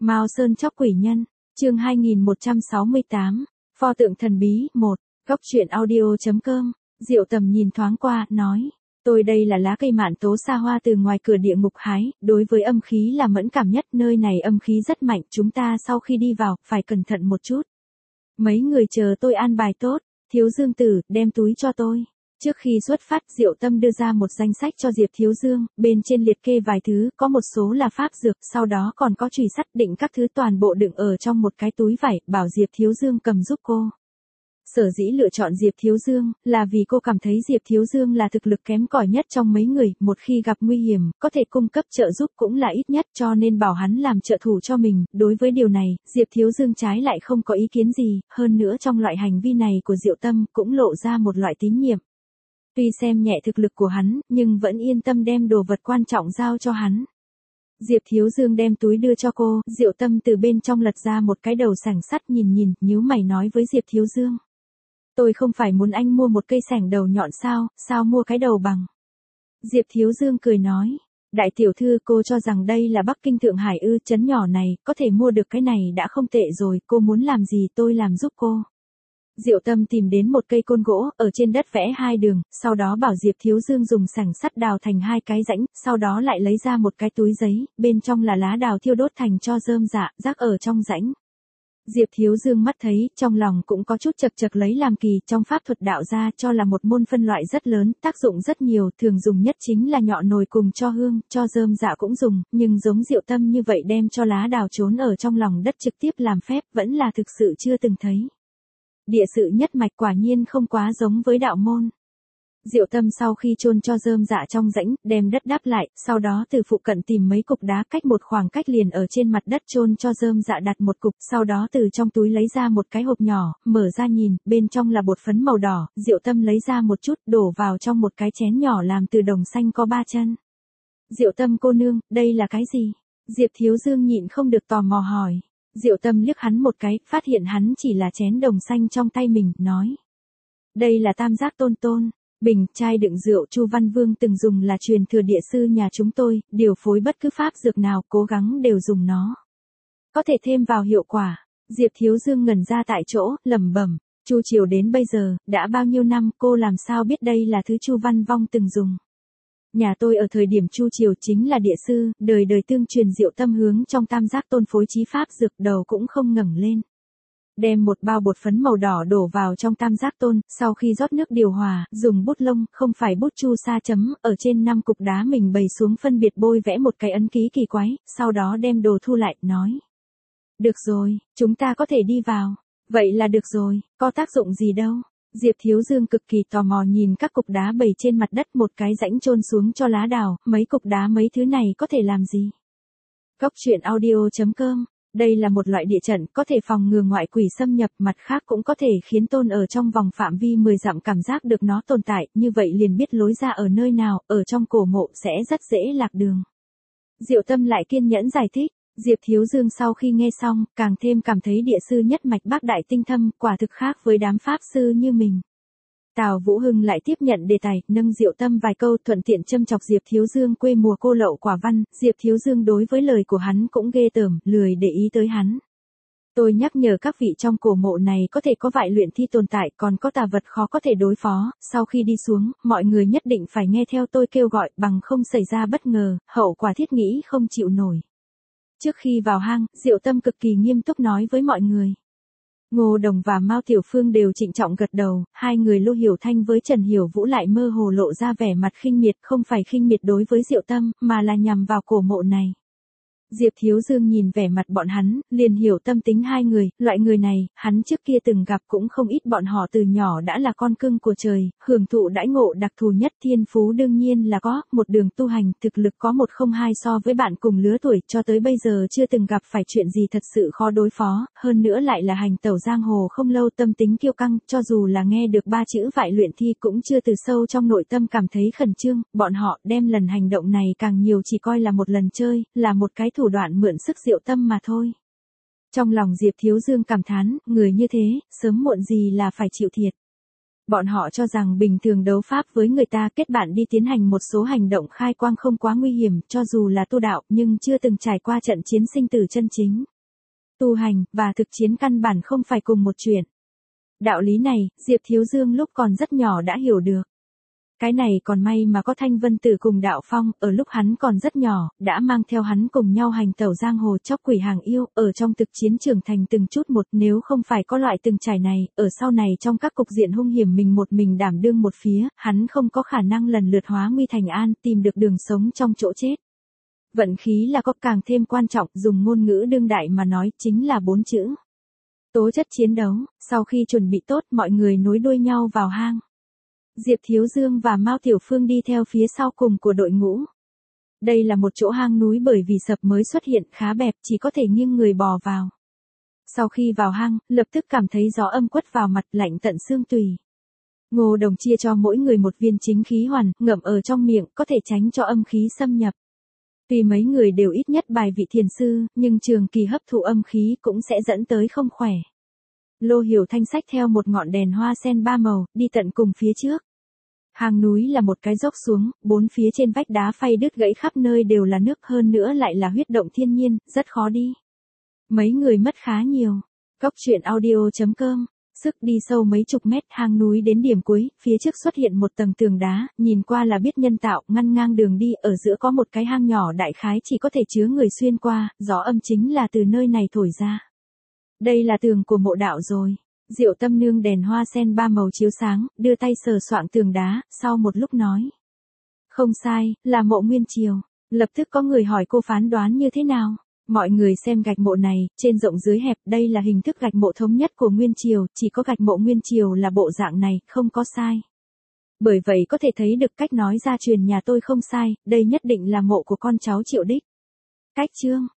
Mao Sơn chóc quỷ nhân, chương 2168, pho tượng thần bí 1, góc truyện audio.com, Diệu Tầm nhìn thoáng qua, nói, tôi đây là lá cây mạn tố xa hoa từ ngoài cửa địa ngục hái, đối với âm khí là mẫn cảm nhất, nơi này âm khí rất mạnh, chúng ta sau khi đi vào, phải cẩn thận một chút. Mấy người chờ tôi an bài tốt, Thiếu Dương Tử, đem túi cho tôi. Trước khi xuất phát, Diệu Tâm đưa ra một danh sách cho Diệp Thiếu Dương, bên trên liệt kê vài thứ, có một số là pháp dược, sau đó còn có chùy sắt, định các thứ toàn bộ đựng ở trong một cái túi vải, bảo Diệp Thiếu Dương cầm giúp cô. Sở dĩ lựa chọn Diệp Thiếu Dương, là vì cô cảm thấy Diệp Thiếu Dương là thực lực kém cỏi nhất trong mấy người, một khi gặp nguy hiểm, có thể cung cấp trợ giúp cũng là ít nhất, cho nên bảo hắn làm trợ thủ cho mình. Đối với điều này, Diệp Thiếu Dương trái lại không có ý kiến gì, hơn nữa trong loại hành vi này của Diệu Tâm cũng lộ ra một loại tín nhiệm. Tuy xem nhẹ thực lực của hắn, nhưng vẫn yên tâm đem đồ vật quan trọng giao cho hắn. Diệp Thiếu Dương đem túi đưa cho cô, Diệu Tâm từ bên trong lật ra một cái đầu sẻng sắt, nhìn, nhíu mày nói với Diệp Thiếu Dương. Tôi không phải muốn anh mua một cây sẻng đầu nhọn sao mua cái đầu bằng. Diệp Thiếu Dương cười nói, đại tiểu thư, cô cho rằng đây là Bắc Kinh Thượng Hải ư? Trấn nhỏ này, có thể mua được cái này đã không tệ rồi, cô muốn làm gì tôi làm giúp cô. Diệu Tâm tìm đến một cây côn gỗ, ở trên đất vẽ hai đường, sau đó bảo Diệp Thiếu Dương dùng sẻng sắt đào thành hai cái rãnh, sau đó lại lấy ra một cái túi giấy, bên trong là lá đào thiêu đốt thành tro rơm rạ, rắc ở trong rãnh. Diệp Thiếu Dương mắt thấy, trong lòng cũng có chút chật lấy làm kỳ, trong pháp thuật đạo gia cho là một môn phân loại rất lớn, tác dụng rất nhiều, thường dùng nhất chính là nhọ nồi cùng cho hương, cho rơm dạ cũng dùng, nhưng giống Diệu Tâm như vậy đem cho lá đào trốn ở trong lòng đất trực tiếp làm phép, vẫn là thực sự chưa từng thấy. Địa sự nhất mạch quả nhiên không quá giống với đạo môn. Diệu Tâm sau khi chôn cho rơm dạ trong rãnh, đem đất đắp lại, sau đó từ phụ cận tìm mấy cục đá cách một khoảng cách liền ở trên mặt đất chôn cho rơm dạ đặt một cục, sau đó từ trong túi lấy ra một cái hộp nhỏ, mở ra nhìn, bên trong là bột phấn màu đỏ, Diệu Tâm lấy ra một chút, đổ vào trong một cái chén nhỏ làm từ đồng xanh có 3 chân. Diệu Tâm cô nương, đây là cái gì? Diệp Thiếu Dương nhịn không được tò mò hỏi. Diệu Tâm liếc hắn một cái, phát hiện hắn chỉ là chén đồng xanh trong tay mình, nói. Đây là tam giác tôn, bình, chai đựng rượu Chu Văn Vương từng dùng là truyền thừa địa sư nhà chúng tôi, điều phối bất cứ pháp dược nào cố gắng đều dùng nó. Có thể thêm vào hiệu quả. Diệp Thiếu Dương ngẩn ra tại chỗ, lẩm bẩm, Chu Triều đến bây giờ, đã bao nhiêu năm, cô làm sao biết đây là thứ Chu Văn Vong từng dùng. Nhà tôi ở thời điểm Chu Triều chính là địa sư, đời đời tương truyền. Diệu Tâm hướng trong tam giác tôn phối trí pháp dược, đầu cũng không ngẩng lên. Đem một bao bột phấn màu đỏ đổ vào trong tam giác tôn, sau khi rót nước điều hòa, dùng bút lông, không phải bút chu sa chấm, ở trên 5 cục đá mình bày xuống phân biệt bôi vẽ một cái ấn ký kỳ quái, sau đó đem đồ thu lại, nói. Được rồi, chúng ta có thể đi vào. Vậy là được rồi, có tác dụng gì đâu. Diệp Thiếu Dương cực kỳ tò mò nhìn các cục đá bày trên mặt đất, một cái rãnh chôn xuống cho lá đào, mấy cục đá mấy thứ này có thể làm gì? Góc truyện audio.com, đây là một loại địa trận, có thể phòng ngừa ngoại quỷ xâm nhập, mặt khác cũng có thể khiến tôn ở trong vòng phạm vi 10 dặm cảm giác được nó tồn tại, như vậy liền biết lối ra ở nơi nào, ở trong cổ mộ sẽ rất dễ lạc đường. Diệu Tâm lại kiên nhẫn giải thích. Diệp Thiếu Dương sau khi nghe xong, càng thêm cảm thấy địa sư nhất mạch bác đại tinh thâm, quả thực khác với đám pháp sư như mình. Tào Vũ Hưng lại tiếp nhận đề tài, nâng Diệu Tâm vài câu, thuận tiện châm chọc Diệp Thiếu Dương quê mùa cô lậu quả văn. Diệp Thiếu Dương đối với lời của hắn cũng ghê tởm, lười để ý tới hắn. Tôi nhắc nhở các vị, trong cổ mộ này có thể có vại luyện thi tồn tại, còn có tà vật khó có thể đối phó, sau khi đi xuống, mọi người nhất định phải nghe theo tôi kêu gọi, bằng không xảy ra bất ngờ, hậu quả thiết nghĩ không chịu nổi. Trước khi vào hang, Diệu Tâm cực kỳ nghiêm túc nói với mọi người. Ngô Đồng và Mao Tiểu Phương đều trịnh trọng gật đầu, hai người Lô Hiểu Thanh với Trần Hiểu Vũ lại mơ hồ lộ ra vẻ mặt khinh miệt, không phải khinh miệt đối với Diệu Tâm, mà là nhằm vào cổ mộ này. Diệp Thiếu Dương nhìn vẻ mặt bọn hắn, liền hiểu tâm tính hai người, loại người này, hắn trước kia từng gặp cũng không ít, bọn họ từ nhỏ đã là con cưng của trời, hưởng thụ đãi ngộ đặc thù nhất, thiên phú đương nhiên là có, một đường tu hành, thực lực có 102 so với bạn cùng lứa tuổi, cho tới bây giờ chưa từng gặp phải chuyện gì thật sự khó đối phó, hơn nữa lại là hành tẩu giang hồ không lâu, tâm tính kiêu căng, cho dù là nghe được 3 chữ vại luyện thi cũng chưa từ sâu trong nội tâm cảm thấy khẩn trương, bọn họ đem lần hành động này càng nhiều chỉ coi là một lần chơi, là một cái thủ đoạn mượn sức Diệu Tâm mà thôi. Trong lòng Diệp Thiếu Dương cảm thán, người như thế, sớm muộn gì là phải chịu thiệt. Bọn họ cho rằng bình thường đấu pháp với người ta, kết bạn đi tiến hành một số hành động khai quang không quá nguy hiểm, cho dù là tu đạo, nhưng chưa từng trải qua trận chiến sinh tử chân chính. Tu hành, và thực chiến căn bản không phải cùng một chuyện. Đạo lý này, Diệp Thiếu Dương lúc còn rất nhỏ đã hiểu được. Cái này còn may mà có Thanh Vân Tử cùng Đạo Phong, ở lúc hắn còn rất nhỏ, đã mang theo hắn cùng nhau hành tẩu giang hồ chóc quỷ hàng yêu, ở trong thực chiến trưởng thành từng chút một, nếu không phải có loại từng trải này, ở sau này trong các cục diện hung hiểm mình một mình đảm đương một phía, hắn không có khả năng lần lượt hóa nguy thành an, tìm được đường sống trong chỗ chết. Vận khí là có càng thêm quan trọng, dùng ngôn ngữ đương đại mà nói, chính là 4 chữ. Tố chất chiến đấu. Sau khi chuẩn bị tốt, mọi người nối đuôi nhau vào hang. Diệp Thiếu Dương và Mao Tiểu Phương đi theo phía sau cùng của đội ngũ. Đây là một chỗ hang núi bởi vì sập mới xuất hiện, khá bẹp, chỉ có thể nghiêng người bò vào. Sau khi vào hang, lập tức cảm thấy gió âm quất vào mặt, lạnh tận xương tùy. Ngô Đồng chia cho mỗi người một viên chính khí hoàn, ngậm ở trong miệng, có thể tránh cho âm khí xâm nhập. Tuy mấy người đều ít nhất bài vị thiền sư, nhưng trường kỳ hấp thụ âm khí cũng sẽ dẫn tới không khỏe. Lô Hiểu Thanh xách theo một ngọn đèn hoa sen 3 màu, đi tận cùng phía trước. Hang núi là một cái dốc xuống, 4 phía trên vách đá phay đứt gãy khắp nơi đều là nước, hơn nữa lại là huyết động thiên nhiên, rất khó đi. Mấy người mất khá nhiều. Cóc truyện audio.com. Sức đi sâu mấy chục mét, hang núi đến điểm cuối, phía trước xuất hiện một tầng tường đá, nhìn qua là biết nhân tạo, ngăn ngang đường đi, ở giữa có một cái hang nhỏ đại khái chỉ có thể chứa người xuyên qua, gió âm chính là từ nơi này thổi ra. Đây là tường của mộ đạo rồi. Diệu Tâm nương đèn hoa sen 3 màu chiếu sáng, đưa tay sờ soạng tường đá, sau một lúc nói. Không sai, là mộ Nguyên Triều. Lập tức có người hỏi cô phán đoán như thế nào. Mọi người xem gạch mộ này, trên rộng dưới hẹp, đây là hình thức gạch mộ thống nhất của Nguyên Triều, chỉ có gạch mộ Nguyên Triều là bộ dạng này, không có sai. Bởi vậy có thể thấy được cách nói gia truyền nhà tôi không sai, đây nhất định là mộ của con cháu Triệu Đích. Cách chương.